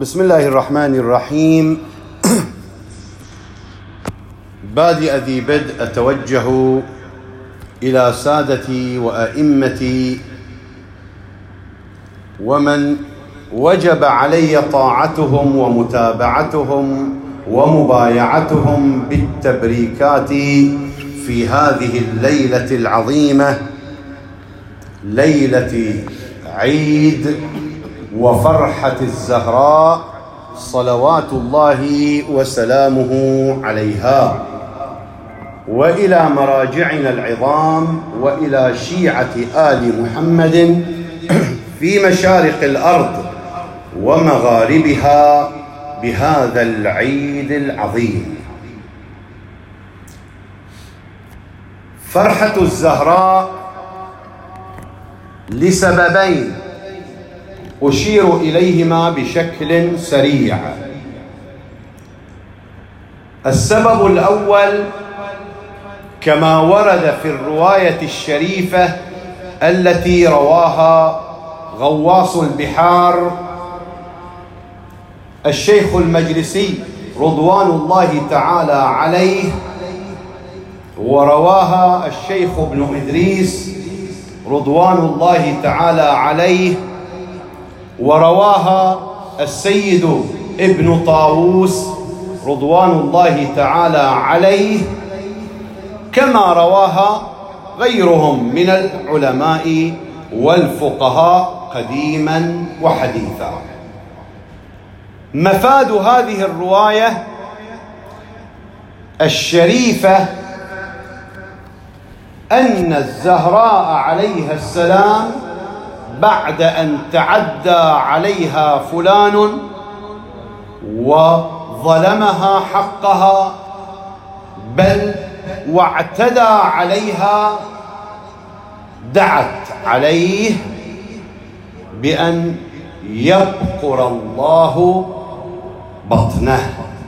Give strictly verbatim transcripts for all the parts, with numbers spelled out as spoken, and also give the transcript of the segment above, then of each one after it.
بسم الله الرحمن الرحيم. بادئ ذي بدء أتوجه إلى سادتي وأئمتي ومن وجب علي طاعتهم ومتابعتهم ومبايعتهم بالتبريكات في هذه الليلة العظيمة، ليلة عيد وفرحة الزهراء صلوات الله وسلامه عليها، وإلى مراجعنا العظام وإلى شيعة آل محمد في مشارق الأرض ومغاربها بهذا العيد العظيم. فرحة الزهراء لسببين أشير إليهما بشكل سريع. السبب الأول كما ورد في الرواية الشريفة التي رواها غواص البحار الشيخ المجلسي رضوان الله تعالى عليه، ورواها الشيخ ابن إدريس رضوان الله تعالى عليه، ورواها السيد ابن طاووس رضوان الله تعالى عليه، كما رواها غيرهم من العلماء والفقهاء قديما وحديثا. مفاد هذه الرواية الشريفة أن الزهراء عليها السلام بعد أن تعدى عليها فلان وظلمها حقها بل واعتدى عليها، دعت عليه بأن يبقر الله بطنه.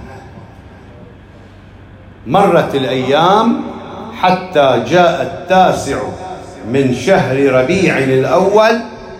مرت الأيام حتى جاء التاسع من شهر ربيع الأول،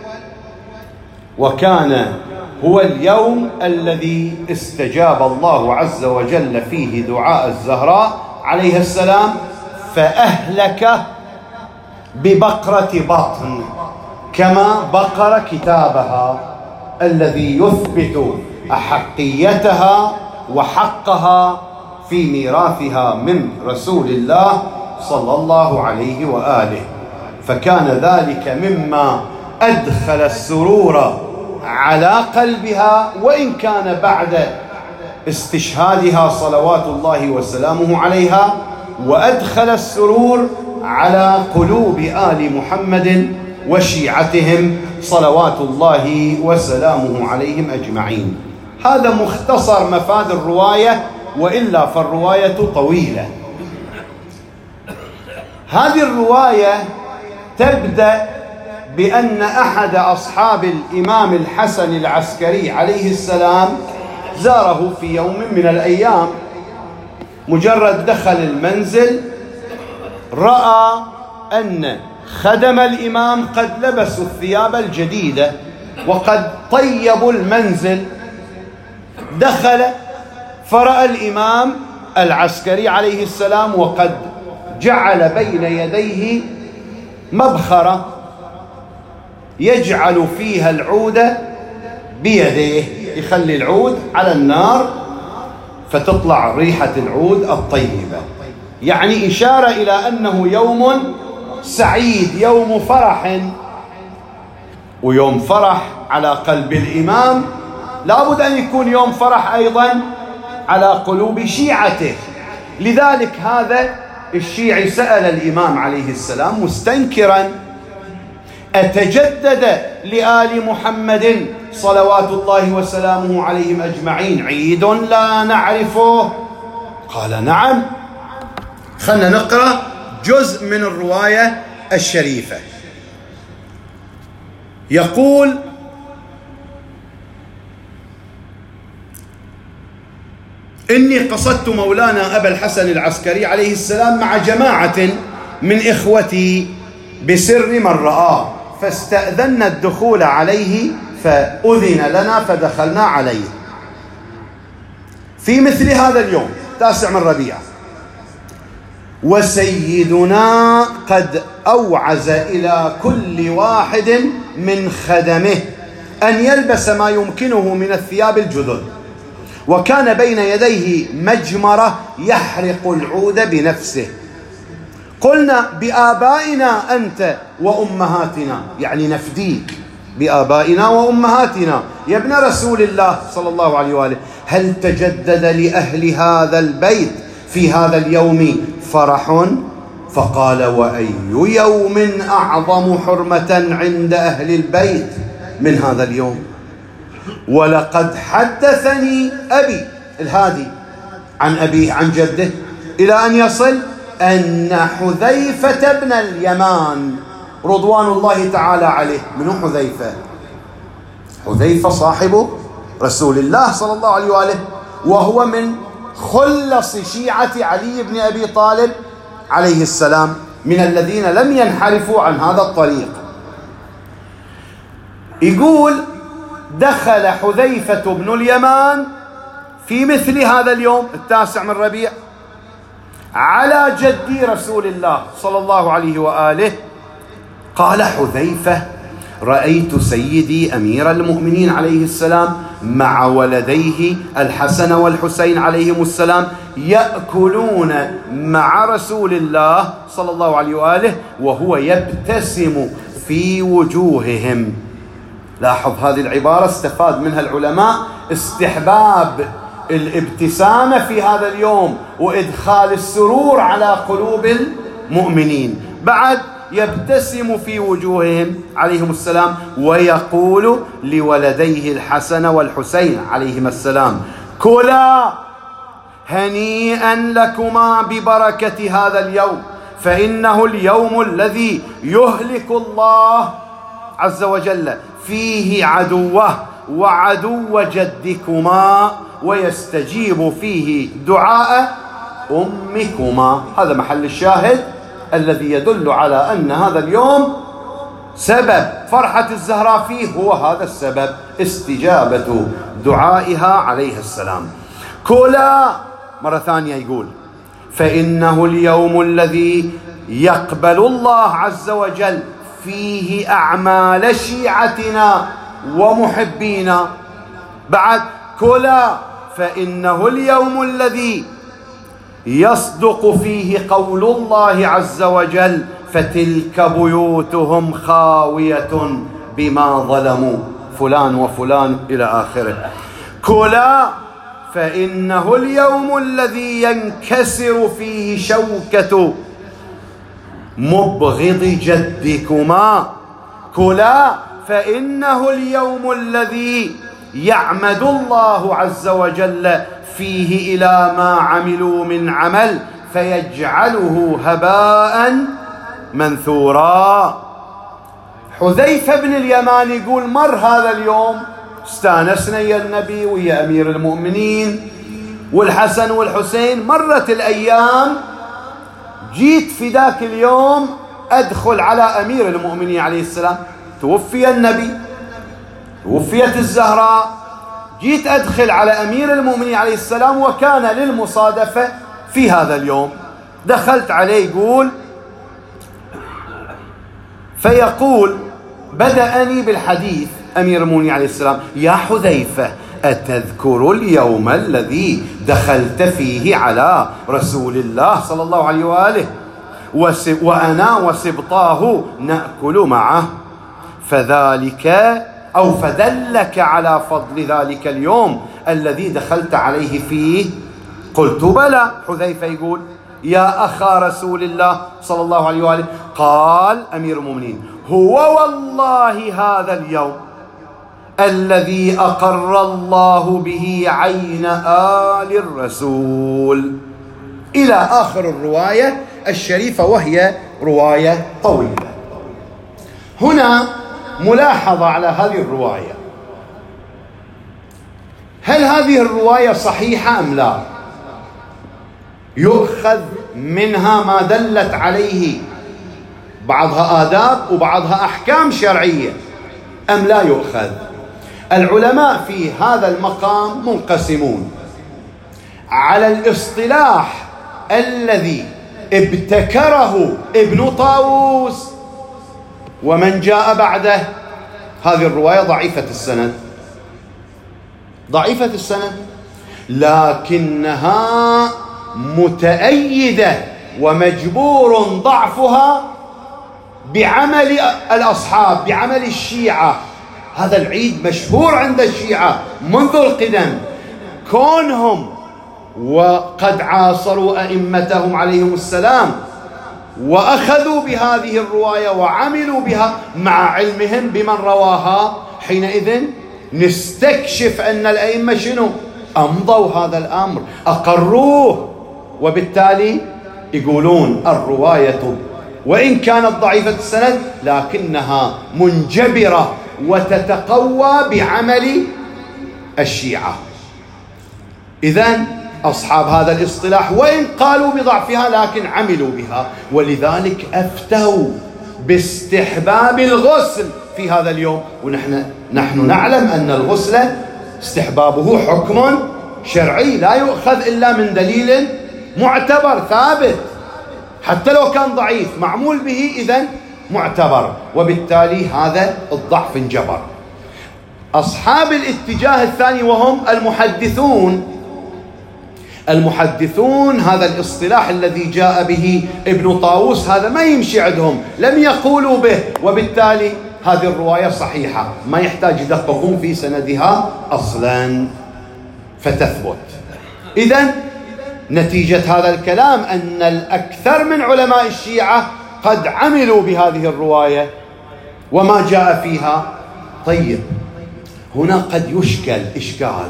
وكان هو اليوم الذي استجاب الله عز وجل فيه دعاء الزهراء عليها السلام، فأهلك ببقرة بطن كما بقر كتابها الذي يثبت أحقيتها وحقها في ميراثها من رسول الله صلى الله عليه وآله. فكان ذلك مما أدخل السرور على قلبها، وإن كان بعد استشهادها صلوات الله وسلامه عليها، وأدخل السرور على قلوب آل محمد وشيعتهم صلوات الله وسلامه عليهم أجمعين. هذا مختصر مفاد الرواية، وإلا فالرواية طويلة. هذه الرواية تبدأ بأن أحد أصحاب الإمام الحسن العسكري عليه السلام زاره في يوم من الأيام. مجرد دخل المنزل رأى أن خدم الإمام قد لبسوا الثياب الجديدة وقد طيبوا المنزل. دخل فرأى الإمام العسكري عليه السلام وقد جعل بين يديه مبخرة يجعل فيها العود بيديه، يخلي العود على النار فتطلع ريحة العود الطيبة، يعني إشارة إلى أنه يوم سعيد، يوم فرح. ويوم فرح على قلب الإمام لابد أن يكون يوم فرح أيضا على قلوب شيعته. لذلك هذا الشيعي سأل الإمام عليه السلام مستنكرا: أتجدد لآل محمد صلوات الله وسلامه عليهم أجمعين عيد لا نعرفه؟ قال: نعم. خلنا نقرأ جزء من الرواية الشريفة. يقول: إني قصدت مولانا أبا الحسن العسكري عليه السلام مع جماعة من إخوتي بسر من رآه، فاستأذنا الدخول عليه فأذن لنا فدخلنا عليه. في مثل هذا اليوم تاسع من ربيع، وسيدنا قد أوعز إلى كل واحد من خدمه أن يلبس ما يمكنه من الثياب الجدد، وكان بين يديه مجمرة يحرق العود بنفسه. قلنا بآبائنا أنت وأمهاتنا، يعني نفديك بآبائنا وأمهاتنا يا ابن رسول الله صلى الله عليه وآله. هل تجدد لأهل هذا البيت في هذا اليوم فرح؟ فقال: وأي يوم أعظم حرمة عند أهل البيت من هذا اليوم؟ ولقد حدثني أبي الهادي عن أبيه عن جده إلى أن يصل أن حذيفة بن اليمان رضوان الله تعالى عليه. من هو حذيفة؟ حذيفة صاحب رسول الله صلى الله عليه وآله، وهو من خلص شيعة علي بن أبي طالب عليه السلام، من الذين لم ينحرفوا عن هذا الطريق. يقول: دخل حذيفة بن اليمان في مثل هذا اليوم التاسع من ربيع على جدي رسول الله صلى الله عليه وآله. قال حذيفة: رأيت سيدي أمير المؤمنين عليه السلام مع ولديه الحسن والحسين عليهم السلام يأكلون مع رسول الله صلى الله عليه وآله وهو يبتسم في وجوههم. لاحظ هذه العبارة استفاد منها العلماء استحباب الابتسامة في هذا اليوم وإدخال السرور على قلوب المؤمنين. بعد يبتسم في وجوههم عليهم السلام ويقول لولديه الحسن والحسين عليهم السلام: كلا هنيئا لكما ببركة هذا اليوم، فإنه اليوم الذي يهلك الله عز وجل فيه عدوه وعدو جدكما، ويستجيب فيه دعاء أمكما. هذا محل الشاهد الذي يدل على أن هذا اليوم سبب فرحة الزهراء فيه هو هذا السبب، استجابة دعائها عليه السلام. كلا مرة ثانية يقول: فإنه اليوم الذي يقبل الله عز وجل فيه أعمال شيعتنا ومحبينا. بعد: كلا فإنه اليوم الذي يصدق فيه قول الله عز وجل: فتلك بيوتهم خاوية بما ظلموا فلان وفلان إلى آخره. كلا فإنه اليوم الذي ينكسر فيه شوكة مبغض جدكما. كلا فإنه اليوم الذي يعمد الله عز وجل فيه إلى ما عملوا من عمل فيجعله هباء منثورا. حذيفة بن اليمان يقول: مر هذا اليوم، استانسنا يا النبي ويا أمير المؤمنين والحسن والحسين، مرت الأيام، جيت في ذاك اليوم أدخل على أمير المؤمنين عليه السلام، توفي النبي، توفيت الزهراء، جيت أدخل على أمير المؤمنين عليه السلام وكان للمصادفة في هذا اليوم. دخلت عليه يقول فيقول بدأني بالحديث أمير المؤمنين عليه السلام: يا حذيفة، أتذكر اليوم الذي دخلت فيه على رسول الله صلى الله عليه وآله وأنا وسبطاه نأكل معه؟ فذلك أو فدلك على فضل ذلك اليوم الذي دخلت عليه فيه؟ قلت: بلى. حذيفة يقول: يا أخا رسول الله صلى الله عليه وآله. قال أمير المؤمنين: هو والله هذا اليوم الذي أقر الله به عين آل الرسول، إلى آخر الرواية الشريفة، وهي رواية طويلة. هنا ملاحظة على هذه الرواية: هل هذه الرواية صحيحة أم لا؟ يؤخذ منها ما دلت عليه، بعضها آداب وبعضها أحكام شرعية، أم لا يؤخذ؟ العلماء في هذا المقام منقسمون. على الاصطلاح الذي ابتكره ابن طاووس ومن جاء بعده. هذه الرواية ضعيفة السند، ضعيفة السند، لكنها متأيدة ومجبور ضعفها بعمل الأصحاب، بعمل الشيعة. هذا العيد مشهور عند الشيعة منذ القدم، كونهم وقد عاصروا أئمتهم عليهم السلام وأخذوا بهذه الرواية وعملوا بها مع علمهم بمن رواها. حينئذ نستكشف أن الأئمة شنو؟ أمضوا هذا الأمر، أقروه، وبالتالي يقولون الرواية وإن كانت ضعيفة السند لكنها منجبرة وتتقوى بعمل الشيعة. إذن أصحاب هذا الاصطلاح وإن قالوا بضعفها لكن عملوا بها، ولذلك أفتوا باستحباب الغسل في هذا اليوم. ونحن نحن نعلم أن الغسل استحبابه حكم شرعي لا يؤخذ إلا من دليل معتبر ثابت، حتى لو كان ضعيف معمول به إذن معتبر، وبالتالي هذا الضعف انجبر. أصحاب الاتجاه الثاني وهم المحدثون، المحدثون هذا الاصطلاح الذي جاء به ابن طاووس هذا ما يمشي عندهم، لم يقولوا به، وبالتالي هذه الرواية صحيحة ما يحتاج يدققون في سندها أصلا فتثبت. إذن نتيجة هذا الكلام أن الأكثر من علماء الشيعة قد عملوا بهذه الرواية وما جاء فيها. طيب هنا قد يشكل إشكال،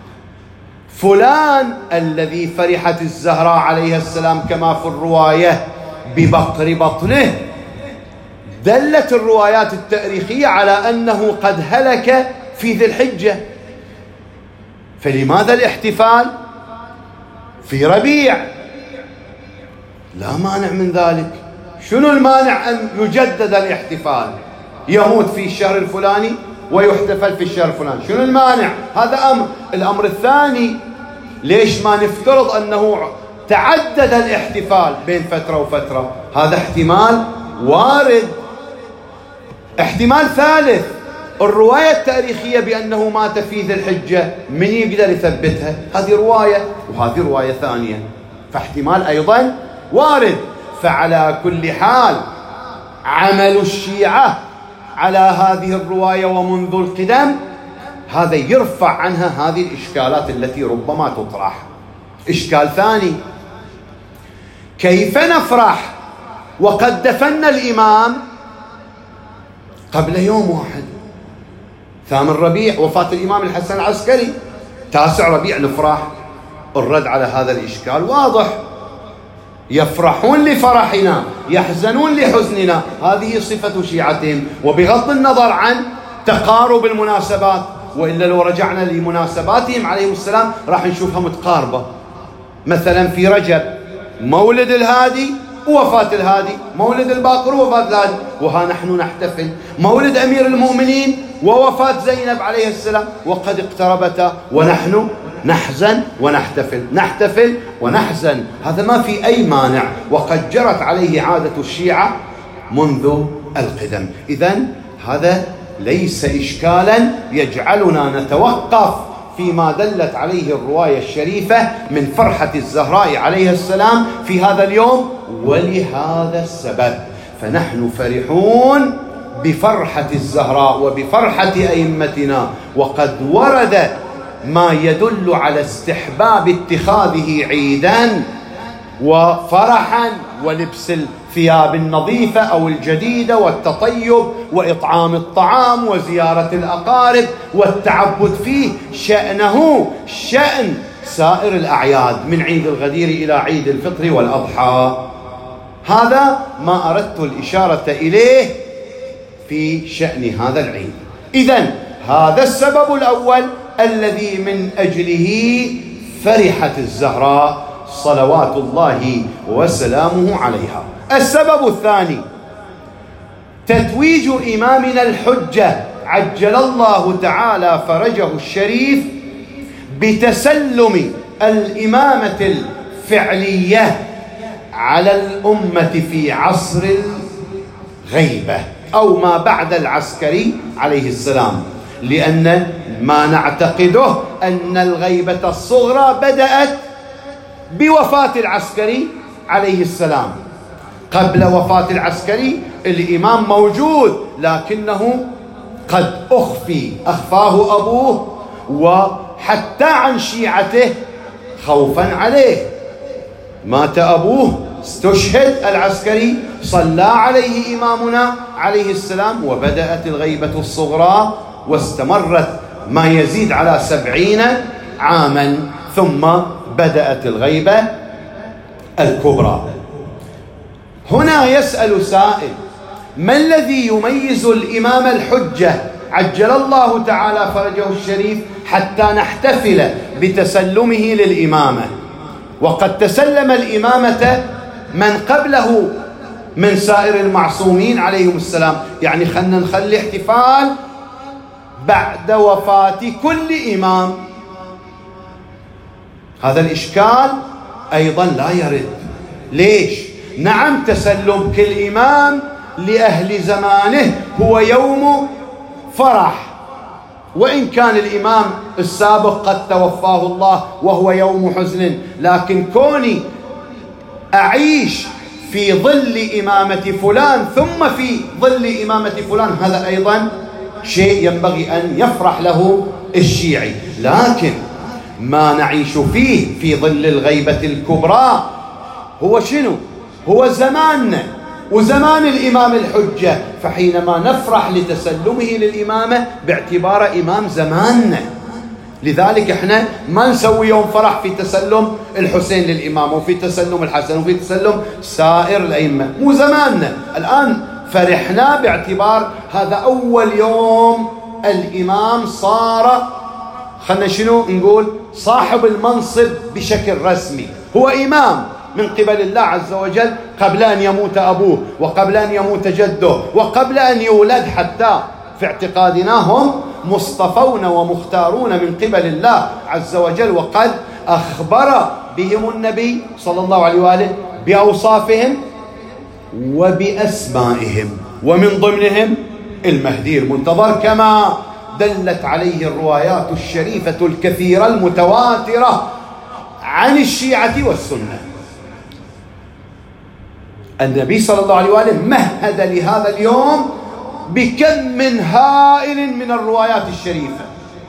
فلان الذي فرحت الزهراء عليها السلام كما في الرواية ببقر بطنه، دلت الروايات التاريخية على أنه قد هلك في ذي الحجة، فلماذا الاحتفال في ربيع؟ لا مانع من ذلك. شنو المانع أن يجدد الاحتفال؟ يموت في الشهر الفلاني ويحتفل في الشهر الفلاني، شنو المانع؟ هذا أمر. الأمر الثاني، ليش ما نفترض أنه تعدد الاحتفال بين فترة وفترة؟ هذا احتمال وارد. احتمال ثالث، الرواية التاريخية بأنه مات في ذي الحجة من يقدر يثبتها؟ هذه رواية وهذه رواية ثانية، فاحتمال أيضا وارد. فعلى كل حال عمل الشيعة على هذه الرواية ومنذ القدم هذا يرفع عنها هذه الإشكالات التي ربما تطرح. إشكال ثاني، كيف نفرح وقد دفن الإمام قبل يوم واحد، ثامن ربيع وفاة الإمام الحسن العسكري، تاسع ربيع نفرح؟ الرد على هذا الإشكال واضح، يفرحون لفرحنا يحزنون لحزننا، هذه صفة شيعتهم، وبغض النظر عن تقارب المناسبات، وإلا لو رجعنا لمناسباتهم عليهم السلام راح نشوفها متقاربة. مثلا في رجب مولد الهادي ووفاة الهادي، مولد الباقر ووفاة الهادي، وها نحن نحتفل مولد أمير المؤمنين ووفاة زينب عليه السلام وقد اقتربتا، ونحن نحزن ونحتفل، نحتفل ونحزن، هذا ما في أي مانع، وقد جرت عليه عادة الشيعة منذ القدم. إذن هذا ليس إشكالا يجعلنا نتوقف فيما دلت عليه الرواية الشريفة من فرحة الزهراء عليه السلام في هذا اليوم. ولهذا السبب فنحن فرحون بفرحة الزهراء وبفرحة أئمتنا، وقد ورد ما يدل على استحباب اتخاذه عيدا وفرحا، ولبس الثياب النظيفة أو الجديدة والتطيب وإطعام الطعام وزيارة الأقارب والتعبد فيه، شأنه شأن سائر الأعياد من عيد الغدير إلى عيد الفطر والأضحى. هذا ما أردت الإشارة إليه في شأن هذا العيد. إذن هذا السبب الأول الذي من أجله فرحت الزهراء صلوات الله وسلامه عليها. السبب الثاني، تتويج إمامنا الحجة عجل الله تعالى فرجه الشريف بتسلم الإمامة الفعلية على الأمة في عصر الغيبة أو ما بعد العسكري عليه السلام، لأن ما نعتقده أن الغيبة الصغرى بدأت بوفاة العسكري عليه السلام. قبل وفاة العسكري الإمام موجود، لكنه قد أخفي أخفاه أبوه وحتى عن شيعته خوفا عليه. مات أبوه، استشهد العسكري، صلى عليه إمامنا عليه السلام، وبدأت الغيبة الصغرى واستمرت ما يزيد على سبعين عاما، ثم بدأت الغيبة الكبرى. هنا يسأل سائل: ما الذي يميز الإمام الحجة عجل الله تعالى فرجه الشريف حتى نحتفل بتسلمه للإمامة، وقد تسلم الإمامة من قبله من سائر المعصومين عليهم السلام؟ يعني خلنا نخلي احتفال بعد وفاة كل إمام. هذا الإشكال أيضا لا يرد. ليش؟ نعم، تسلم كل إمام لأهل زمانه هو يوم فرح، وإن كان الإمام السابق قد توفاه الله وهو يوم حزن، لكن كوني أعيش في ظل إمامة فلان ثم في ظل إمامة فلان، هذا أيضا شيء ينبغي أن يفرح له الشيعي. لكن ما نعيش فيه في ظل الغيبة الكبرى هو شنو؟ هو زماننا وزمان الإمام الحجة، فحينما نفرح لتسلمه للإمامة باعتبار إمام زماننا. لذلك احنا ما نسوي يوم فرح في تسلم الحسين للإمام وفي تسلم الحسن وفي تسلم سائر الأئمة، مو زماننا. الآن فرحنا باعتبار هذا أول يوم الإمام صار، خلنا شنو نقول، صاحب المنصب بشكل رسمي، هو إمام من قبل الله عز وجل قبل أن يموت أبوه وقبل أن يموت جده وقبل أن يولد. حتى في اعتقادنا هم مصطفون ومختارون من قبل الله عز وجل، وقد أخبر بهم النبي صلى الله عليه وآله بأوصافهم وبأسمائهم، ومن ضمنهم المهدي المنتظر، كما دلت عليه الروايات الشريفة الكثيرة المتواترة عن الشيعة والسنة. النبي صلى الله عليه وآله مهد لهذا اليوم بكم من هائل من الروايات الشريفة،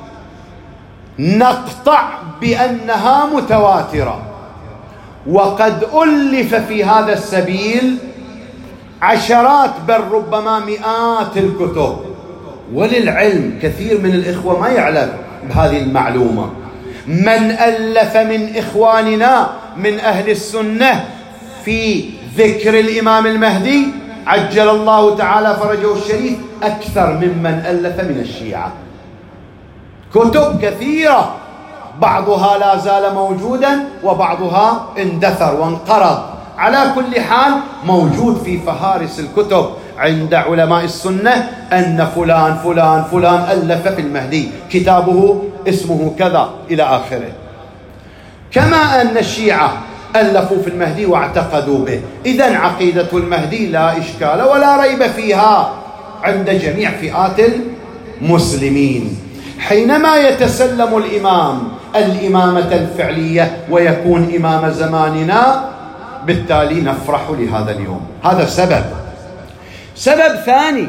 نقطع بأنها متواترة، وقد ألف في هذا السبيل عشرات بل ربما مئات الكتب. وللعلم كثير من الإخوة ما يعلم بهذه المعلومة. من ألف من إخواننا من أهل السنة في ذكر الإمام المهدي عجل الله تعالى فرجه الشريف أكثر ممن ألف من الشيعة. كتب كثيرة، بعضها لا زال موجودا وبعضها اندثر وانقرض. على كل حال موجود في فهارس الكتب عند علماء السنة أن فلان فلان فلان ألف في المهدي، كتابه اسمه كذا إلى آخره. كما أن الشيعة ألفوا في المهدي واعتقدوا به. إذن عقيدة المهدي لا إشكال ولا ريب فيها عند جميع فئات المسلمين. حينما يتسلم الإمام الإمامة الفعلية ويكون إمام زماننا، بالتالي نفرح لهذا اليوم. هذا سبب. سبب ثاني،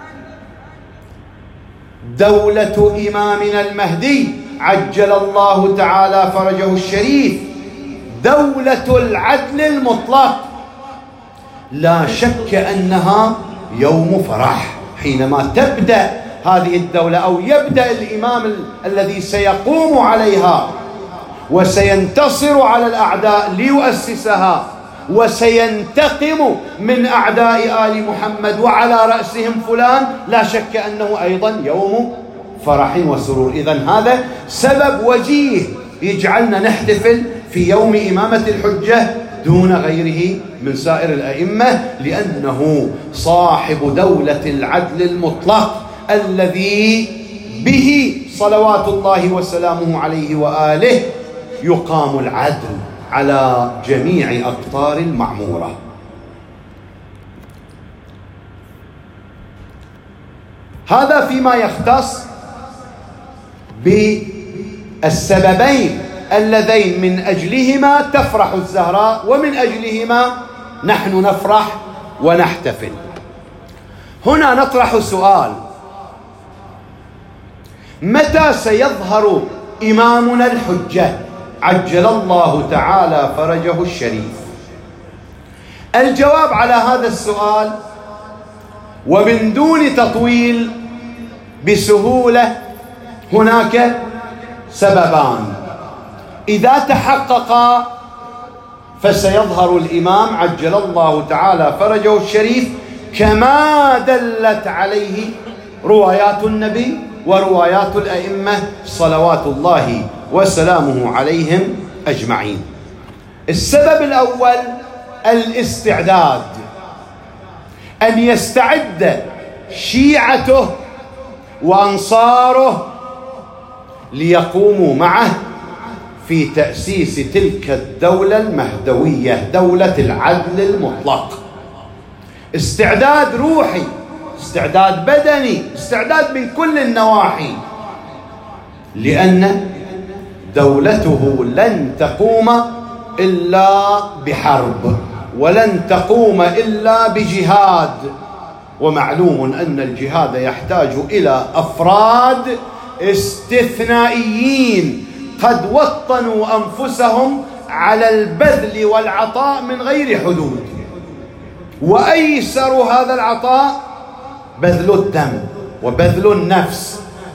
دولة إمامنا المهدي عجل الله تعالى فرجه الشريف دولة العدل المطلق. لا شك أنها يوم فرح حينما تبدأ هذه الدولة، أو يبدأ الإمام ال الذي سيقوم عليها وسينتصر على الأعداء ليؤسسها وسينتقم من أعداء آل محمد وعلى رأسهم فلان. لا شك أنه أيضا يوم فرح وسرور. إذن هذا سبب وجيه يجعلنا نحتفل في يوم إمامة الحجة دون غيره من سائر الأئمة، لأنه صاحب دولة العدل المطلق الذي به صلوات الله وسلامه عليه وآله يقام العدل على جميع أقطار المعمورة. هذا فيما يختص بالسببين اللذين من أجلهما تفرح الزهراء ومن أجلهما نحن نفرح ونحتفل. هنا نطرح سؤال: متى سيظهر إمامنا الحجة عجل الله تعالى فرجه الشريف؟ الجواب على هذا السؤال ومن دون تطويل بسهولة هناك سببان إذا تحققا فسيظهر الإمام عجل الله تعالى فرجه الشريف كما دلت عليه روايات النبي وروايات الأئمة صلوات الله وسلامه عليهم أجمعين. السبب الأول الاستعداد، أن يستعد شيعته وأنصاره ليقوموا معه في تأسيس تلك الدولة المهدوية، دولة العدل المطلق. استعداد روحي، استعداد بدني، استعداد من كل النواحي، لأن دولته لن تقوم إلا بحرب ولن تقوم إلا بجهاد، ومعلوم أن الجهاد يحتاج إلى أفراد استثنائيين قد وطنوا أنفسهم على البذل والعطاء من غير حدود، وأيسر هذا العطاء بذل الدم وبذل النفس.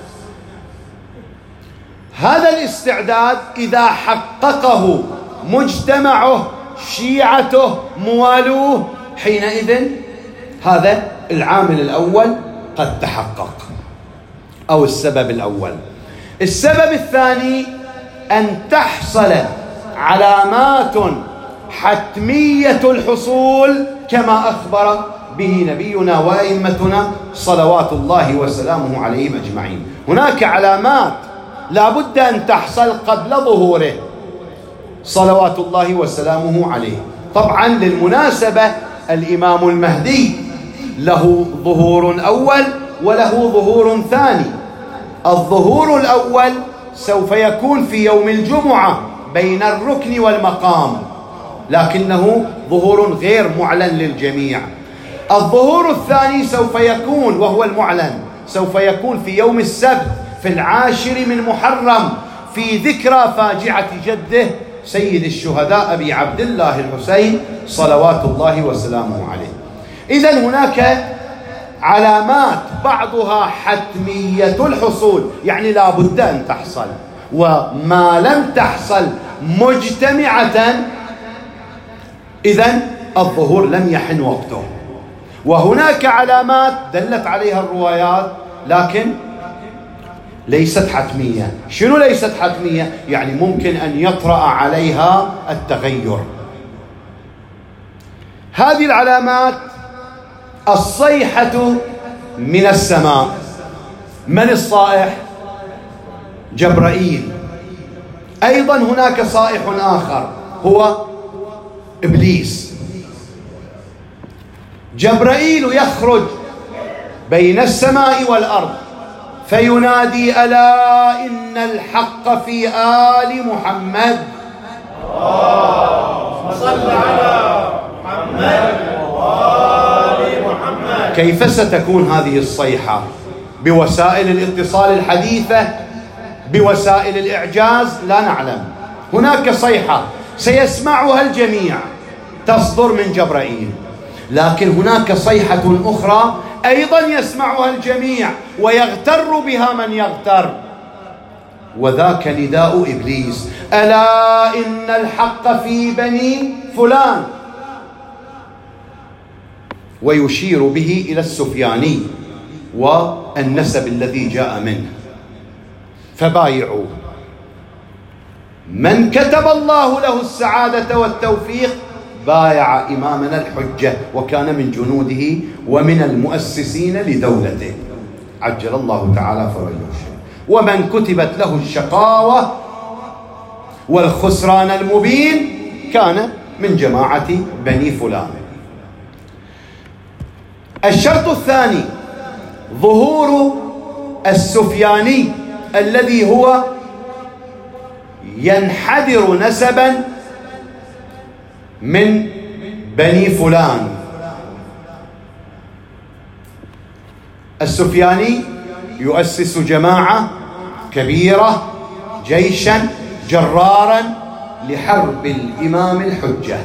هذا الاستعداد إذا حققه مجتمعه شيعته موالوه حينئذ هذا العامل الأول قد تحقق، أو السبب الأول. السبب الثاني أن تحصل علامات حتمية الحصول كما أخبر به نبينا وأئمتنا صلوات الله وسلامه عليهم أجمعين. هناك علامات لا بد أن تحصل قبل ظهوره صلوات الله وسلامه عليه. طبعا للمناسبة الإمام المهدي له ظهور أول وله ظهور ثاني. الظهور الأول سوف يكون في يوم الجمعة بين الركن والمقام، لكنه ظهور غير معلن للجميع. الظهور الثاني سوف يكون، وهو المعلن، سوف يكون في يوم السبت في العاشر من محرم في ذكرى فاجعة جده سيد الشهداء أبي عبد الله الحسين صلوات الله وسلامه عليه. إذن هناك علامات بعضها حتمية الحصول، يعني لا بد أن تحصل، وما لم تحصل مجتمعة إذن الظهور لم يحن وقته. وهناك علامات دلت عليها الروايات لكن ليست حتمية. شنو ليست حتمية؟ يعني ممكن أن يطرأ عليها التغير. هذه العلامات الصيحة من السماء. من الصائح؟ جبرائيل. أيضا هناك صائح آخر هو إبليس. جبرائيل يخرج بين السماء والأرض فينادي: ألا إن الحق في آل محمد. اللهم صل على محمد وآل محمد. كيف ستكون هذه الصيحة؟ بوسائل الاتصال الحديثة، بوسائل الإعجاز؟ لا نعلم. هناك صيحة سيسمعها الجميع تصدر من جبرائيل، لكن هناك صيحة أخرى أيضا يسمعها الجميع ويغتر بها من يغتر، وذاك نداء إبليس: ألا إن الحق في بني فلان، ويشير به إلى السفياني والنسب الذي جاء منه. فبايعوا من كتب الله له السعادة والتوفيق، بايع إمامنا الحجة وكان من جنوده ومن المؤسسين لدولته عجل الله تعالى فرجه. ومن كتبت له الشقاوة والخسران المبين كان من جماعة بني فلان. الشرط الثاني ظهور السفياني الذي هو ينحدر نسبا من بني فلان. السفياني يؤسس جماعة كبيرة، جيشا جرارا لحرب الإمام الحجة.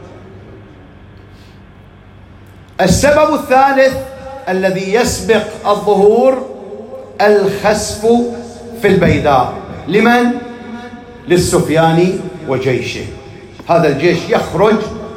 السبب الثالث الذي يسبق الظهور الخسف في البيداء. لمن؟ للسفياني وجيشه. هذا الجيش يخرج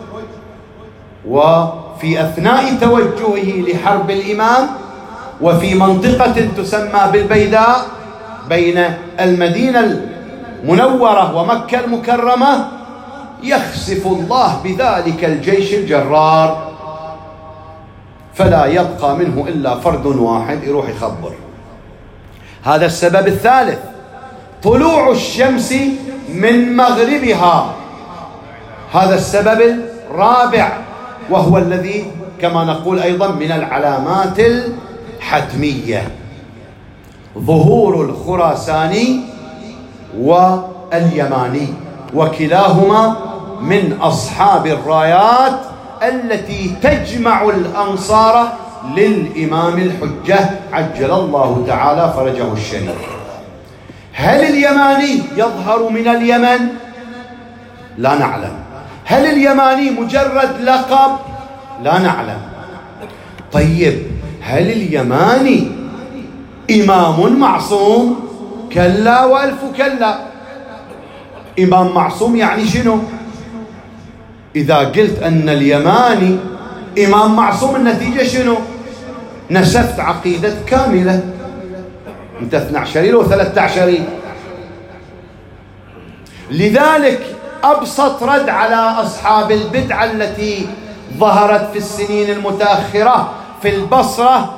وفي أثناء توجهه لحرب الإمام وفي منطقة تسمى بالبيداء بين المدينة المنورة ومكة المكرمة يخسف الله بذلك الجيش الجرار، فلا يبقى منه إلا فرد واحد يروح يخبر. هذا السبب الثالث. طلوع الشمس من مغربها، هذا السبب الرابع، وهو الذي كما نقول أيضا من العلامات الحتمية، ظهور الخراساني واليماني، وكلاهما من أصحاب الرايات التي تجمع الأنصار للإمام الحجة عجل الله تعالى فرجه الشريف. هل اليماني يظهر من اليمن؟ لا نعلم. هل اليماني مجرد لقب؟ لا نعلم. طيب هل اليماني إمام معصوم؟ كلا وألف كلا. إمام معصوم يعني شنو؟ إذا قلت أن اليماني إمام معصوم النتيجة شنو؟ نسفت عقيدة كاملة. أنت اثنى عشري أو ثلاثة عشري. لذلك أبسط رد على أصحاب البدعة التي ظهرت في السنين المتأخرة في البصرة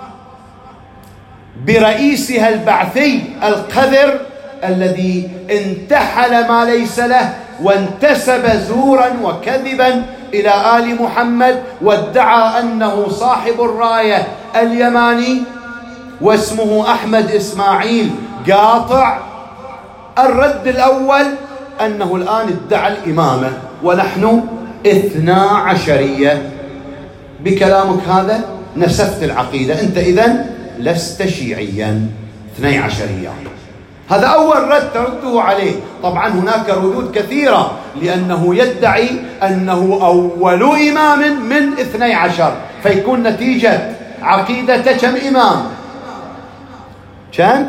برئيسها البعثي القذر الذي انتحل ما ليس له وانتسب زورا وكذبا إلى آل محمد وادعى أنه صاحب الراية اليماني واسمه أحمد إسماعيل قاطع. الرد الأول أنه الآن ادعى الإمامة ونحن اثنا عشرية. بكلامك هذا نسفت العقيدة، أنت إذن لست شيعيا، اثني عشريا. هذا أول رد ترده عليه. طبعا هناك ردود كثيرة، لأنه يدعي أنه أول إمام من اثني عشر، فيكون نتيجة عقيدة كم إمام؟ كم؟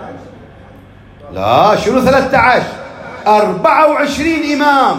لا شنو ثلاثة عشر؟ أربعة وعشرين إمام.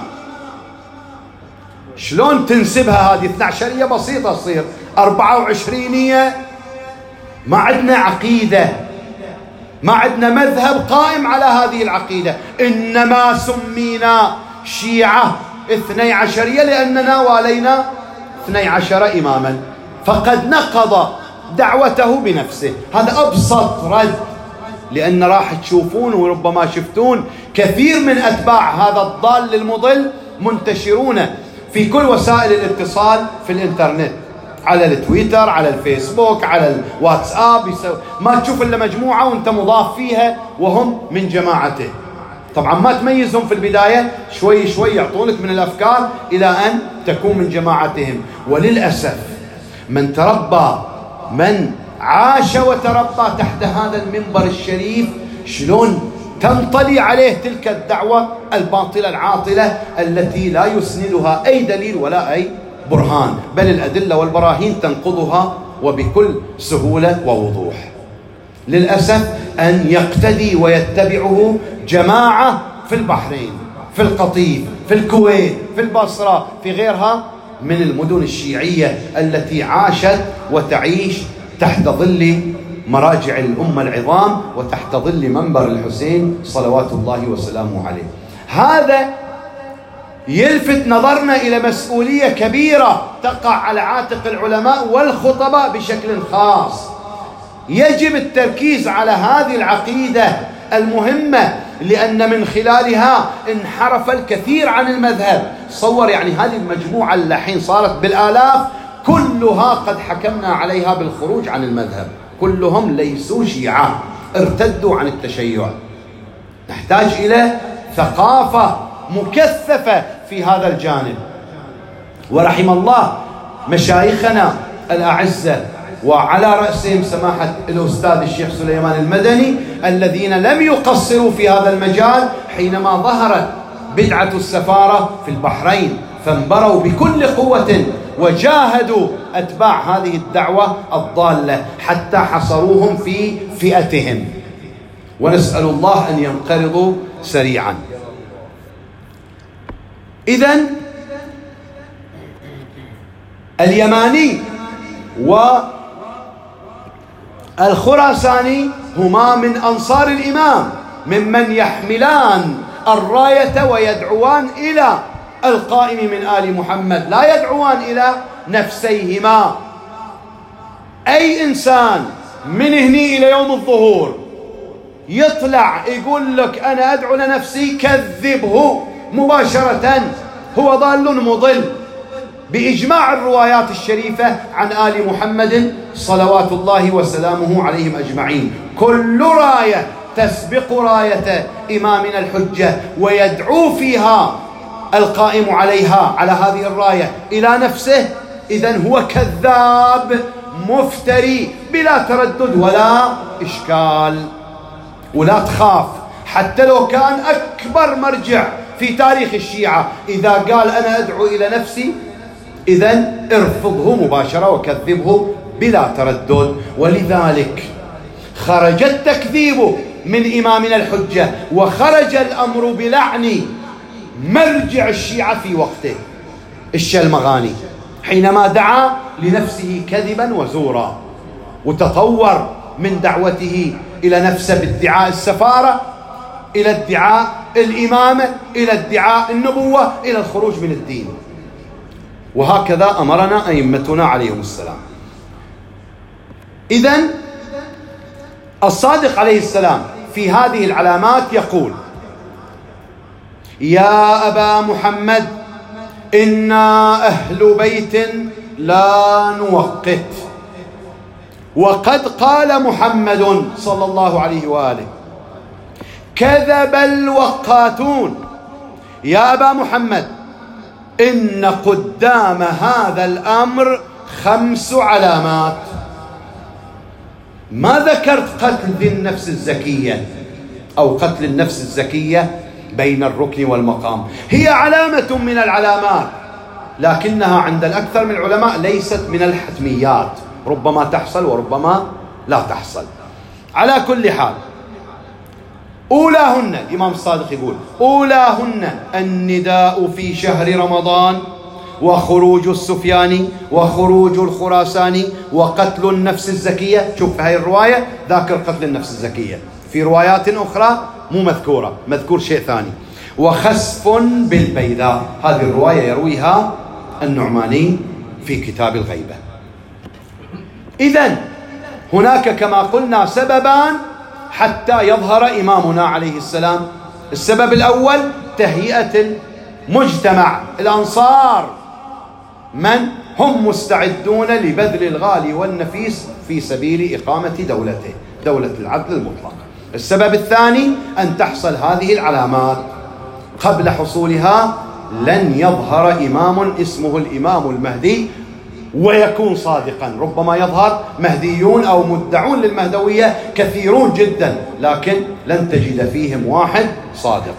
شلون تنسبها هذه؟ اثني عشرية بسيطة تصير، أربعة وعشرينية ما عندنا عقيدة، ما عندنا مذهب قائم على هذه العقيدة. إنما سمينا شيعة اثني عشرية لأننا والينا اثني عشر إماما، فقد نقض دعوته بنفسه. هذا أبسط رد، لأن راح تشوفون وربما شفتون كثير من أتباع هذا الضال المضل منتشرون في كل وسائل الاتصال في الإنترنت، على التويتر، على الفيسبوك، على الواتساب، ما تشوف إلا مجموعة وانت مضاف فيها وهم من جماعته. طبعا ما تميزهم في البداية، شوي شوي يعطونك من الأفكار إلى أن تكون من جماعتهم. وللأسف من تربى من عاش وتربى تحت هذا المنبر الشريف شلون تنطلي عليه تلك الدعوة الباطلة العاطلة التي لا يسندها أي دليل ولا أي برهان، بل الأدلة والبراهين تنقضها وبكل سهولة ووضوح. للأسف أن يقتدي ويتبعه جماعة في البحرين، في القطيف، في الكويت، في البصرة، في غيرها من المدن الشيعية التي عاشت وتعيش تحت ظل مراجع الأمة العظام وتحت ظل منبر الحسين صلوات الله وسلامه عليه. هذا يلفت نظرنا إلى مسؤولية كبيرة تقع على عاتق العلماء والخطباء بشكل خاص. يجب التركيز على هذه العقيدة المهمة لأن من خلالها انحرف الكثير عن المذهب. تصور يعني هذه المجموعة اللي الحين صارت بالآلاف كلها قد حكمنا عليها بالخروج عن المذهب، كلهم ليسوا شيعة، ارتدوا عن التشيع. نحتاج إلى ثقافة مكثفة في هذا الجانب. ورحم الله مشايخنا الأعزة وعلى رأسهم سماحة الأستاذ الشيخ سليمان المدني الذين لم يقصروا في هذا المجال حينما ظهرت بدعة السفارة في البحرين، فانبروا بكل قوة وجاهدوا أتباع هذه الدعوة الضالة حتى حصروهم في فئتهم، ونسأل الله أن ينقرضوا سريعا. إذن اليماني والخراساني هما من أنصار الإمام، ممن يحملان الراية ويدعوان إلى القائم من آل محمد، لا يدعوان إلى نفسيهما. أي إنسان من هني إلى يوم الظهور يطلع يقول لك أنا أدعو لنفسي، كذبه مباشرة، هو ضال مضل بإجماع الروايات الشريفة عن آل محمد صلوات الله وسلامه عليهم أجمعين. كل راية تسبق راية إمامنا الحجة ويدعو فيها القائم عليها على هذه الراية إلى نفسه، إذن هو كذاب مفتري بلا تردد ولا إشكال. ولا تخاف حتى لو كان أكبر مرجع في تاريخ الشيعة، إذا قال أنا أدعو إلى نفسي إذن ارفضه مباشرة وكذبه بلا تردد. ولذلك خرج التكذيب من إمامنا الحجة، وخرج الأمر بلعن مرجع الشيعة في وقته الشلمغاني حينما دعا لنفسه كذبا وزورا، وتطور من دعوته إلى نفسه بادعاء السفارة إلى ادعاء الإمامة إلى ادعاء النبوة إلى الخروج من الدين. وهكذا أمرنا أئمتنا عليهم السلام. إذن الصادق عليه السلام في هذه العلامات يقول: يا أبا محمد إنا أهل بيت لا نوقت، وقد قال محمد صلى الله عليه وآله: كذب الوقاتون. يا أبا محمد إن قدام هذا الأمر خمس علامات. ما ذكرت قتل ذي النفس الزكية أو قتل النفس الزكية بين الركن والمقام، هي علامة من العلامات، لكنها عند الأكثر من العلماء ليست من الحتميات، ربما تحصل وربما لا تحصل. على كل حال، أولاهن الإمام الصادق يقول: أولاهن النداء في شهر رمضان، وخروج السفياني، وخروج الخراساني، وقتل النفس الزكية. شوف هاي الرواية ذاكر قتل النفس الزكية، في روايات أخرى مو مذكورة، مذكور شيء ثاني. وخسف بالبيداء، هذه الرواية يرويها النعماني في كتاب الغيبة. إذن هناك كما قلنا سببان حتى يظهر إمامنا عليه السلام. السبب الأول تهيئة المجتمع، الأنصار من هم مستعدون لبذل الغالي والنفيس في سبيل إقامة دولته، دولة العدل المطلق. السبب الثاني أن تحصل هذه العلامات، قبل حصولها لن يظهر إمام اسمه الإمام المهدي ويكون صادقا. ربما يظهر مهديون أو مدعون للمهدوية كثيرون جدا، لكن لن تجد فيهم واحد صادق.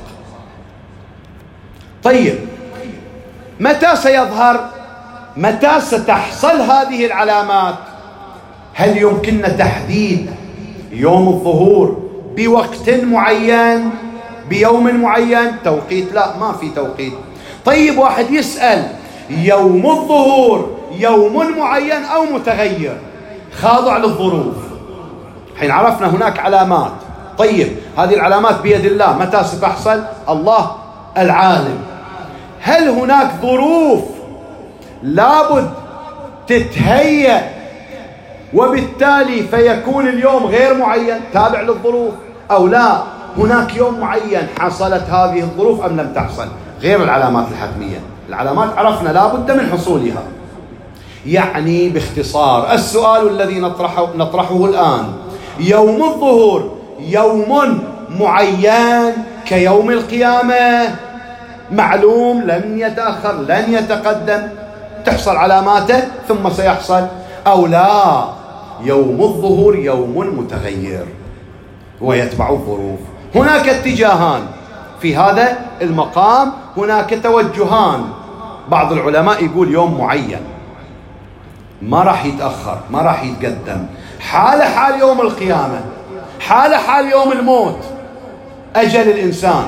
طيب، متى سيظهر؟ متى ستحصل هذه العلامات؟ هل يمكننا تحديد يوم الظهور بوقت معين، بيوم معين، توقيت؟ لا، ما في توقيت. طيب، واحد يسأل: يوم الظهور يوم معين أو متغير خاضع للظروف؟ حين عرفنا هناك علامات. طيب، هذه العلامات بيد الله، متى ستحصل؟ الله العالم. هل هناك ظروف لابد تتهيأ وبالتالي فيكون اليوم غير معين تابع للظروف، أو لا هناك يوم معين حصلت هذه الظروف أم لم تحصل، غير العلامات الحتمية. العلامات عرفنا لا بد من حصولها. يعني باختصار السؤال الذي نطرحه, نطرحه الآن: يوم الظهور يوم معين كيوم القيامة، معلوم، لن يتأخر لن يتقدم، تحصل علاماته ثم سيحصل، أو لا يوم الظهور يوم متغير ويتبع الظروف؟ هناك اتجاهان في هذا المقام، هناك توجهان. بعض العلماء يقول يوم معين ما راح يتأخر ما راح يتقدم، حال حال يوم القيامة، حال حال يوم الموت، أجل الإنسان.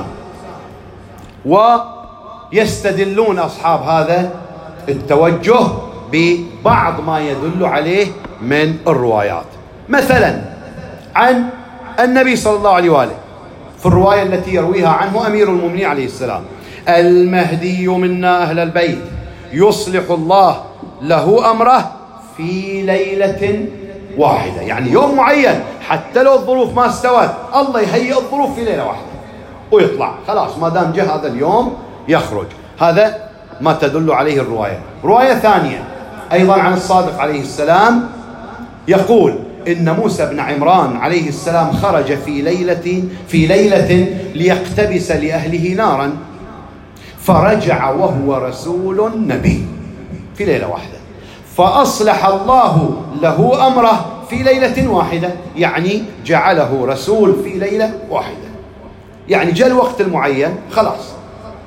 ويستدلون أصحاب هذا التوجه ببعض ما يدل عليه من الروايات. مثلا عن النبي صلى الله عليه وآله في الرواية التي يرويها عنه أمير المؤمنين عليه السلام: المهدي منا أهل البيت يصلح الله له أمره في ليلة واحدة. يعني يوم معين، حتى لو الظروف ما استوت الله يهيئ الظروف في ليلة واحدة ويطلع، خلاص ما دام جاء هذا اليوم يخرج. هذا ما تدل عليه الرواية. رواية ثانية أيضا عن الصادق عليه السلام يقول إن موسى بن عمران عليه السلام خرج في ليلة في ليلة ليقتبس لأهله نارا، فرجع وهو رسول نبي في ليلة واحدة، فأصلح الله له أمره في ليلة واحدة. يعني جعله رسول في ليلة واحدة، يعني جاء الوقت المعين خلاص.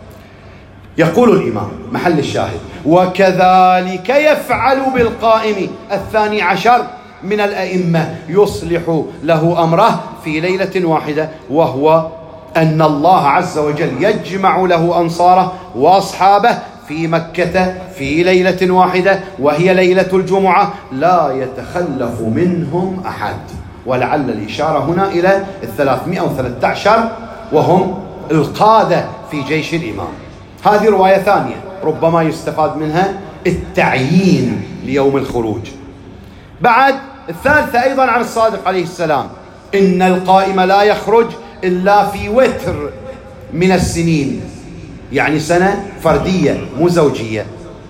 يقول الإمام محل الشاهد: وكذلك يفعل بالقائم الثاني عشر من الأئمة يصلح له أمره في ليلة واحدة، وهو أن الله عز وجل يجمع له أنصاره وأصحابه في مكة في ليلة واحدة، وهي ليلة الجمعة، لا يتخلف منهم أحد. ولعل الإشارة هنا إلى الثلاثمائة وثلاثة عشر وهم القادة في جيش الإمام. هذه رواية ثانية ربما يستفاد منها التعيين ليوم الخروج. بعد الثالثة أيضا عن الصادق عليه السلام: إن القائم لا يخرج إلا في وتر من السنين، يعني سنة فردية مو زوجية.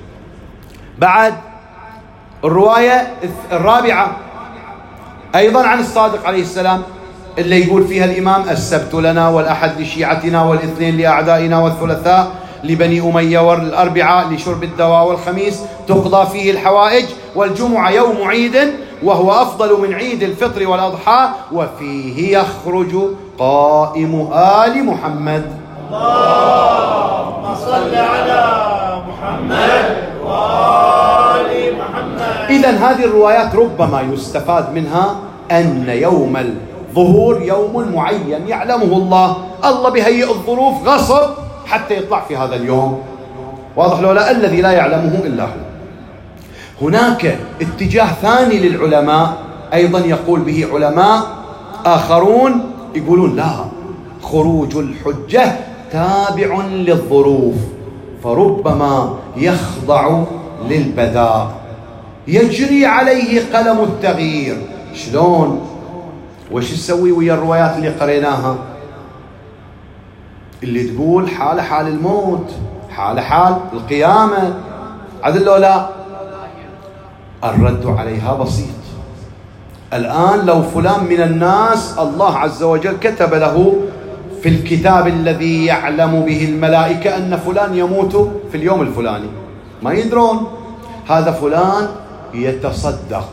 بعد الرواية الرابعة أيضا عن الصادق عليه السلام اللي يقول فيها الإمام: السبت لنا والأحد لشيعتنا والاثنين لأعدائنا والثلاثاء لبني أمية والأربعاء لشرب الدواء والخميس تقضى فيه الحوائج والجمعة يوم عيد وهو أفضل من عيد الفطر والأضحى وفيه يخرج قائم آل محمد. اللهم صل على محمد وآل محمد. إذن هذه الروايات ربما يستفاد منها أن يوم الظهور يوم معين يعلمه الله، الله بيهيئ الظروف غصب حتى يطلع في هذا اليوم. واضح لو لا؟ الذي لا يعلمه إلا هو. هناك اتجاه ثاني للعلماء أيضا يقول به علماء آخرون، يقولون لا، خروج الحجة تابع للظروف، فربما يخضع للبداء، يجري عليه قلم التغيير. شلون؟ وش تسوي ويا الروايات اللي قريناها اللي تقول حال حال الموت، حال حال القيامة؟ عدل لو لا؟ الرد عليها بسيط. الآن لو فلان من الناس الله عز وجل كتب له في الكتاب الذي يعلم به الملائكة أن فلان يموت في اليوم الفلاني، ما يدرون، هذا فلان يتصدق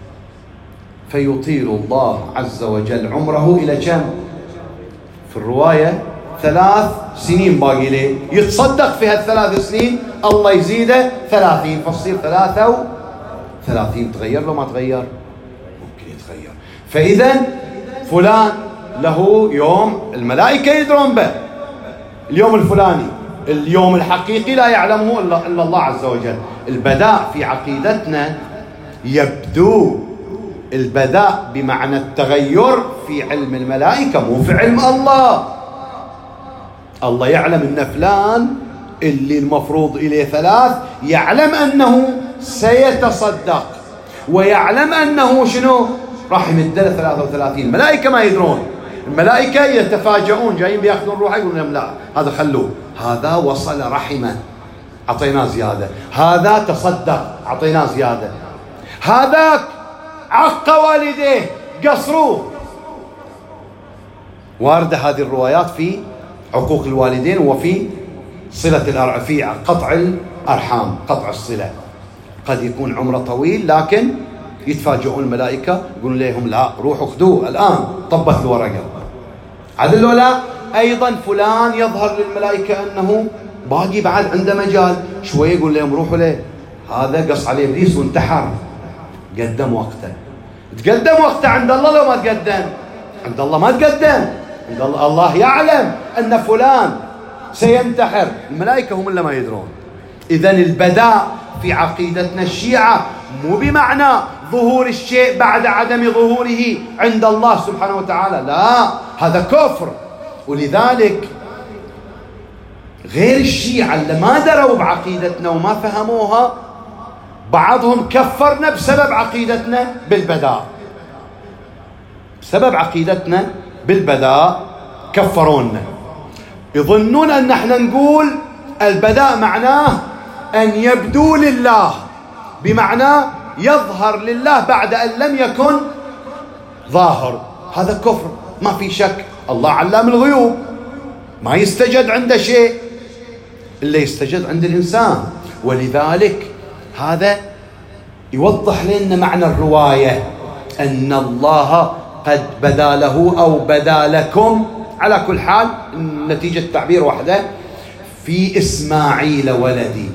فيطيل الله عز وجل عمره إلى كم؟ في الرواية ثلاث سنين باقي له، يتصدق في هالثلاث سنين الله يزيده ثلاثين، فتصير ثلاثة وثلاثين. تغير لو ما تغير؟ ممكن يتغير. فإذا فلان له يوم الملائكة يدرون به، اليوم الفلاني، اليوم الحقيقي لا يعلمه إلا الله عز وجل. البداء في عقيدتنا يبدو، البداء بمعنى التغير في علم الملائكة مو في علم الله. الله يعلم أن فلان اللي المفروض إليه ثلاث يعلم أنه سيتصدق، ويعلم أنه شنو راح يمد له ثلاثة وثلاثين، ملائكة ما يدرون. الملائكة يتفاجؤون، جايين بياخذون روحه، يقولون لهم لا هذا خلوه، هذا وصل رحمه أعطيناه زيادة، هذا تصدق أعطيناه زيادة، هذاك عق والديه قصروه. واردة هذه الروايات في عقوق الوالدين وفي صلة الأرحام، في قطع الأرحام، قطع الصلة. قد يكون عمره طويل لكن يتفاجئون الملائكة يقولون لهم لا روحوا خذوه الآن، طبت الورقة. عدل ولا أيضا فلان يظهر للملائكة أنه باقي بعد عنده مجال شوي، يقول لهم روحوا له، هذا قص عليه إبليس وانتحر، قدم وقته. تقدم وقته عند الله لو ما تقدم؟ عند الله ما تقدم، عند الله الله يعلم أن فلان سينتحر، الملائكة هم اللي ما يدرون. إذن البداء في عقيدتنا الشيعة مو بمعنى ظهور الشيء بعد عدم ظهوره عند الله سبحانه وتعالى، لا، هذا كفر. ولذلك غير الشيعة اللي ما دروا بعقيدتنا وما فهموها، بعضهم كفرنا بسبب عقيدتنا بالبداء، بسبب عقيدتنا بالبداء كفرونا. يظنون أن احنا نقول البداء معناه أن يبدو لله، بمعنى يظهر لله بعد أن لم يكن ظاهر. هذا كفر ما في شك، الله علام الغيوب، ما يستجد عنده شيء إلا يستجد عند الإنسان. ولذلك هذا يوضح لنا معنى الرواية، أن الله قد بدا له أو بدا لكم، على كل حال نتيجة تعبير واحدة، في إسماعيل ولدي.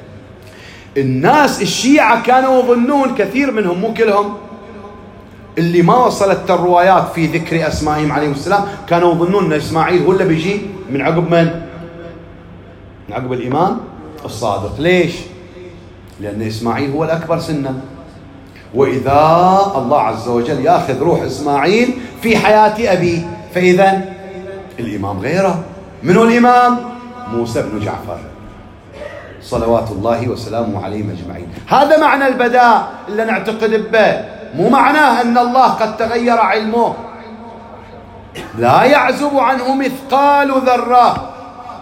الناس الشيعة كانوا يظنون، كثير منهم مو كلهم، اللي ما وصلت الروايات في ذكر أسمائهم عليهم السلام، كانوا يظنون أن إسماعيل هو اللي بيجي من عقب من؟ من عقب الإمام الصادق. ليش؟ لأن إسماعيل هو الأكبر سنا، وإذا الله عز وجل يأخذ روح إسماعيل في حياة أبيه، فإذا الإمام غيره. من هو الإمام؟ موسى بن جعفر صلوات الله وسلامه عليهم أجمعين. هذا معنى البداء اللي نعتقد به، مو معناه أن الله قد تغير علمه، لا يعزب عنه مثقال ذرة.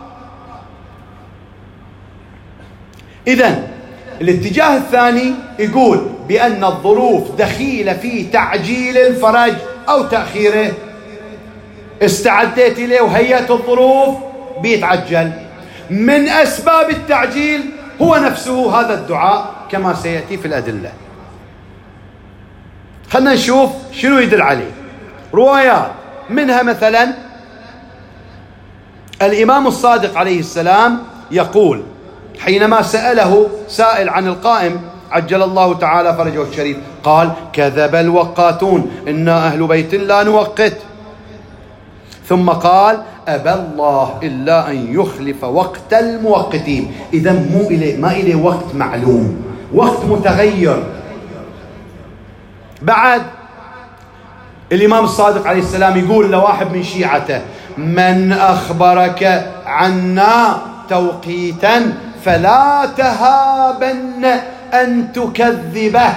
إذن الاتجاه الثاني يقول بأن الظروف دخيلة في تعجيل الفرج أو تأخيره، استعديت إليه وهيئت الظروف بيتعجل. من أسباب التعجيل هو نفسه هذا الدعاء كما سيأتي في الأدلة. خلنا نشوف شنو يدل عليه. روايات منها مثلا الإمام الصادق عليه السلام يقول حينما سأله سائل عن القائم عجل الله تعالى فرجه الشريف، قال كذب الوقاتون إنا أهل بيت لا نوقت. ثم قال أبى الله إلا أن يخلف وقت الموقتين. إذا مو إليه ما إليه وقت معلوم، وقت متغير. بعد الإمام الصادق عليه السلام يقول لواحد من شيعته من أخبرك عنا توقيتا فلا تهابن أن تكذبه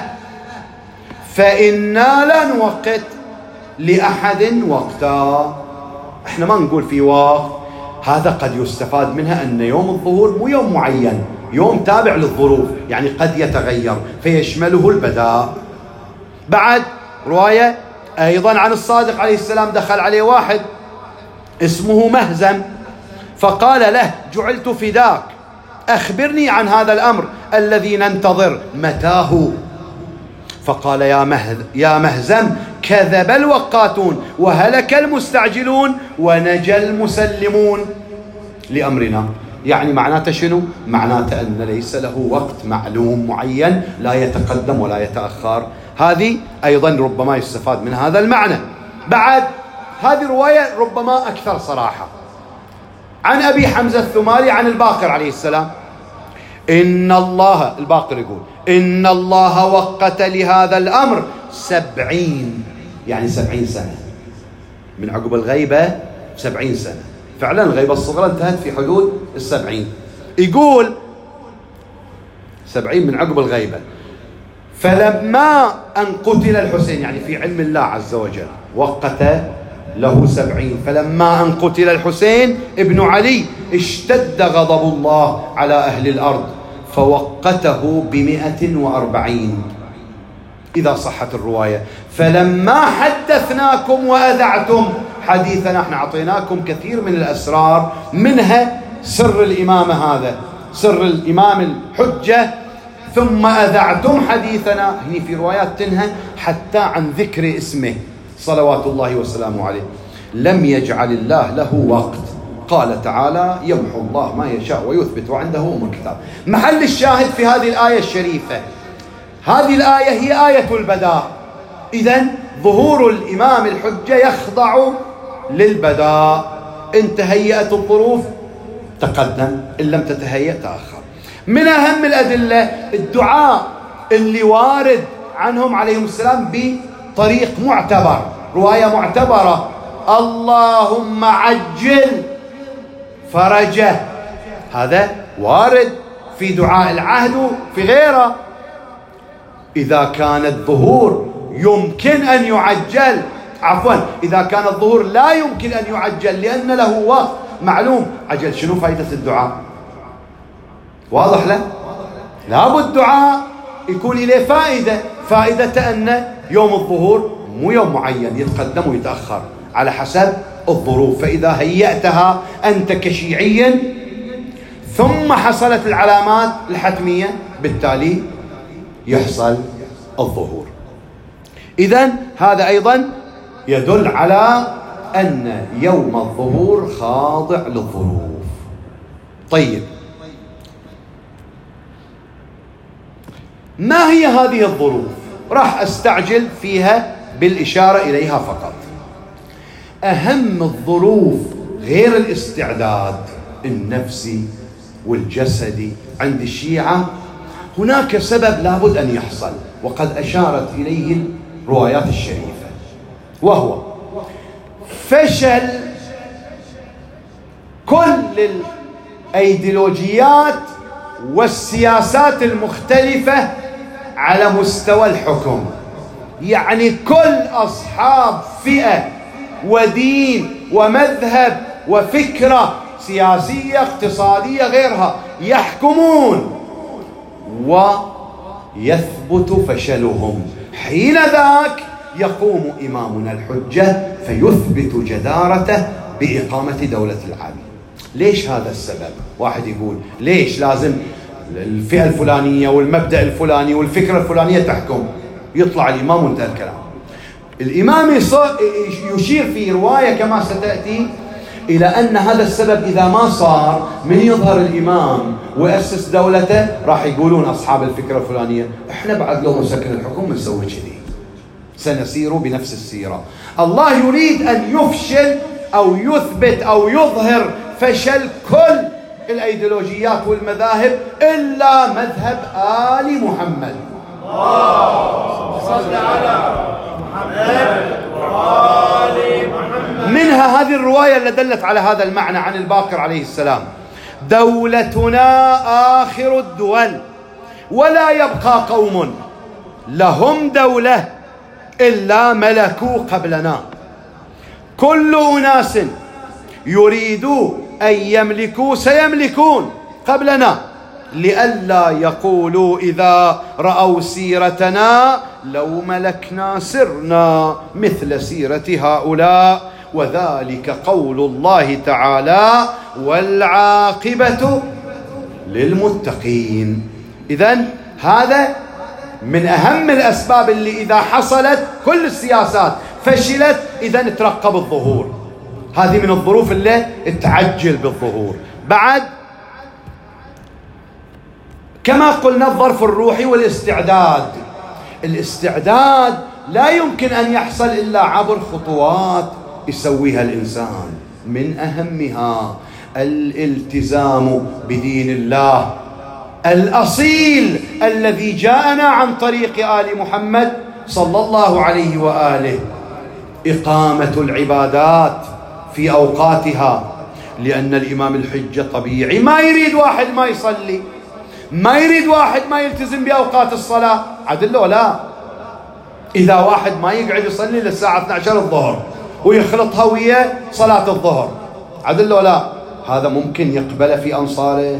فإنا لا نوقت لأحد وقتا. احنا ما نقول في وقت، هذا قد يستفاد منها أن يوم الظهور مو يوم معين، يوم تابع للظروف، يعني قد يتغير فيشمله البداء. بعد رواية أيضا عن الصادق عليه السلام دخل عليه واحد اسمه مهزم فقال له جعلت فداك، أخبرني عن هذا الأمر الذي ننتظر متاه. فقال يا, مهز يا مهزم كذب الوقاتون وهلك المستعجلون ونجى المسلمون لأمرنا. يعني معناته شنو؟ معناته أن ليس له وقت معلوم معين لا يتقدم ولا يتأخر. هذه أيضا ربما يستفاد من هذا المعنى. بعد هذه رواية ربما أكثر صراحة عن أبي حمزة الثمالي عن الباقر عليه السلام إن الله، الباقر يقول إن الله وقت لهذا الأمر سبعين، يعني سبعين سنة من عقب الغيبة، سبعين سنة. فعلا الغيبة الصغرى انتهت في حدود السبعين. يقول سبعين من عقب الغيبة. فلما أن قتل الحسين، يعني في علم الله عز وجل وقت له سبعين. فلما أن قتل الحسين ابن علي اشتد غضب الله على أهل الأرض فوقته بمئة وأربعين إذا صحت الرواية. فلما حدثناكم وأذعتم حديثنا، احنا أعطيناكم كثير من الأسرار، منها سر الإمامة، هذا سر الإمام الحجة، ثم أذعتم حديثنا. هنا في روايات تنهى حتى عن ذكر اسمه صلوات الله وسلامه عليه. لم يجعل الله له وقت. قال تعالى: يمحو الله ما يشاء ويثبت وعنده أم الكتاب. محل الشاهد في هذه الآية الشريفة، هذه الآية هي آية البداء. إذن ظهور الإمام الحجة يخضع للبداء. إن تهيأت الظروف تقدم، إن لم تتهيأ تأخر. من أهم الأدلة الدعاء اللي وارد عنهم عليهم السلام بطريق معتبر، رواية معتبرة: اللهم عجل فرجه. هذا وارد في دعاء العهد وفي غيره. إذا كان الظهور يمكن أن يعجل، عفوا إذا كان الظهور لا يمكن أن يعجل لأن له وقت معلوم، عجل شنو فائدة الدعاء؟ واضح له؟ لابد الدعاء يكون إليه فائدة، فائدة أن يوم الظهور مو يوم معين، يتقدم ويتأخر على حسب الظروف. فإذا هيأتها أنت كشيعي ثم حصلت العلامات الحتمية، بالتالي يحصل الظهور. إذن هذا أيضا يدل على أن يوم الظهور خاضع للظروف. طيب، ما هي هذه الظروف؟ راح أستعجل فيها بالإشارة إليها فقط. أهم الظروف غير الاستعداد النفسي والجسدي عند الشيعة، هناك سبب لابد أن يحصل، وقد أشارت إليه الروايات الشريفة، وهو فشل كل الأيديولوجيات والسياسات المختلفة على مستوى الحكم. يعني كل أصحاب فئة ودين ومذهب وفكرة سياسية اقتصادية غيرها يحكمون ويثبت فشلهم. حين ذاك يقوم إمامنا الحجة فيثبت جدارته بإقامة دولة العالم. ليش هذا السبب؟ واحد يقول ليش لازم الفئة الفلانية والمبدأ الفلاني والفكرة الفلانية تحكم؟ يطلع الإمام وانتهى الكلام. الإمام يشير في رواية كما ستأتي إلى أن هذا السبب إذا ما صار، من يظهر الإمام ويأسس دولته راح يقولون أصحاب الفكرة الفلانية إحنا بعد لو مسكن الحكم بنسوي كذي، سنسير بنفس السيرة. الله يريد أن يفشل أو يثبت أو يظهر فشل كل الأيديولوجيات والمذاهب إلا مذهب آل محمد. صل على محمد وآل محمد. منها هذه الرواية اللي دلت على هذا المعنى عن الباقر عليه السلام: دولتنا آخر الدول ولا يبقى قوم لهم دولة إلا ملكوا قبلنا، كل أناس يريدوا أن يملكوا سيملكون قبلنا، لئلا يقولوا إذا رأوا سيرتنا لو ملكنا سرنا مثل سيرة هؤلاء، وذلك قول الله تعالى: والعاقبة للمتقين. إذن هذا من أهم الأسباب اللي إذا حصلت كل السياسات فشلت، إذن ترقب الظهور. هذه من الظروف اللي تعجل بالظهور. بعد كما قلنا الظرف الروحي والاستعداد. الاستعداد لا يمكن أن يحصل إلا عبر خطوات يسويها الإنسان، من أهمها الالتزام بدين الله الأصيل الذي جاءنا عن طريق آل محمد صلى الله عليه وآله، إقامة العبادات في أوقاتها، لأن الإمام الحجة طبيعي ما يريد واحد ما يصلي، ما يريد واحد ما يلتزم بأوقات الصلاة. عدل له لا، إذا واحد ما يقعد يصلي للساعة اثنتي عشرة الظهر ويخلطها ويا صلاة الظهر. عدل ولا هذا ممكن يقبل في أنصاره؟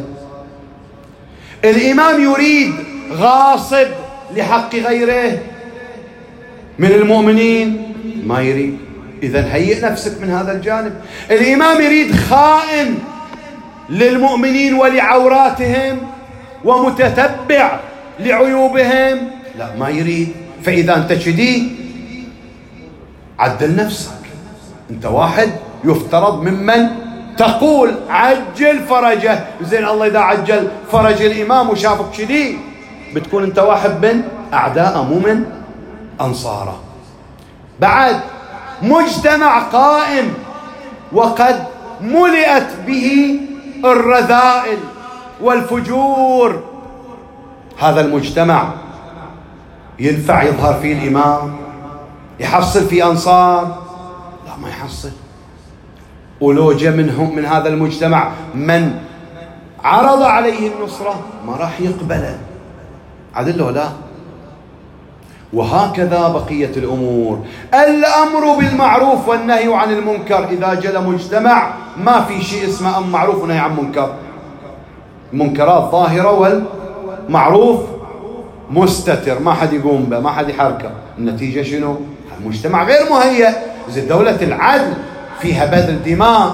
الإمام يريد غاصب لحق غيره من المؤمنين، ما يريد، إذن هيئ نفسك من هذا الجانب. الإمام يريد خائن للمؤمنين ولعوراتهم ومتتبع لعيوبهم، لا ما يريد. فإذا أنت شديد عدل نفسك. أنت واحد يفترض ممن تقول عجل فرجه، زين الله إذا عجل فرج الإمام وشافك شديد بتكون أنت واحد من أعداء مو من أنصاره. بعد مجتمع قائم وقد ملئت به الرذائل والفجور، هذا المجتمع ينفع يظهر فيه الإمام؟ يحصل فيه أنصار؟ لا ما يحصل. ولو جاء منهم من هذا المجتمع من عرض عليه النصرة ما راح يقبله. عدل ولا؟ وهكذا بقية الأمور. الأمر بالمعروف والنهي عن المنكر، إذا جاء مجتمع ما في شيء اسمه أمر معروف ونهي عن منكر، منكرات ظاهرة والمعروف مستتر ما حد يقوم به ما حد يحركه، النتيجة شنو؟ المجتمع غير مهيأ. زي دولة العدل فيها بذل دماء،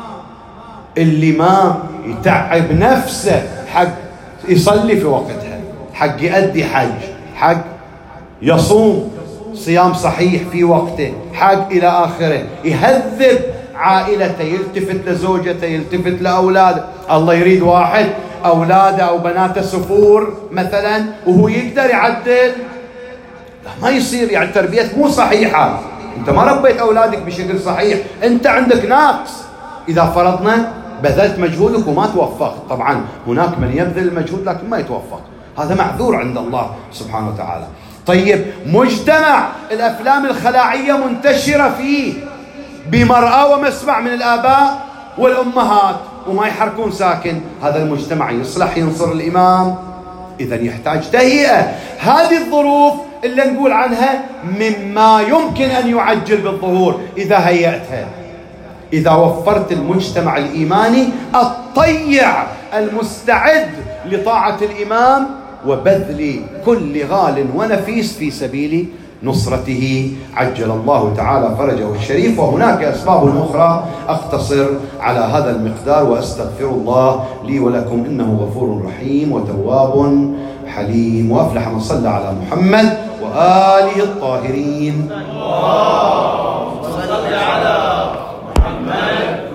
اللي ما يتعب نفسه حق يصلي في وقتها، حق يؤدي حج، حق يصوم صيام صحيح في وقته، حق إلى آخره، يهذب عائلته، يلتفت لزوجته، يلتفت لأولاده. الله يريد واحد أولاده أو بناته سفور مثلا وهو يقدر يعدل؟ لا ما يصير. يعني تربيتك مو صحيحة، أنت ما ربيت أولادك بشكل صحيح، أنت عندك ناقص. إذا فرضنا بذلت مجهودك وما توفقت، طبعا هناك من يبذل المجهود لكن ما يتوفق، هذا معذور عند الله سبحانه وتعالى. طيب مجتمع الأفلام الخلاعية منتشرة فيه بمرأة ومسمع من الآباء والأمهات وما يحركون ساكن، هذا المجتمع يصلح ينصر الإمام؟ إذن يحتاج تهيئة. هذه الظروف اللي نقول عنها مما يمكن أن يعجل بالظهور إذا هيأتها، إذا وفرت المجتمع الإيماني الطيع المستعد لطاعة الإمام وبذل كل غال ونفيس في سبيل نصرته، عجل الله تعالى فرجه الشريف. وهناك أسباب أخرى أقتصر على هذا المقدار وأستغفر الله لي ولكم إنه غفور رحيم وتواب حليم. وأفلح من صلى على محمد وآله الطاهرين. اللهم صل على محمد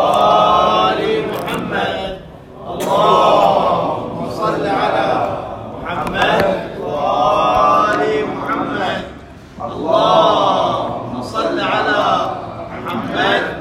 وآل محمد. اللهم صل على محمد وآل محمد. اللهم صل على محمد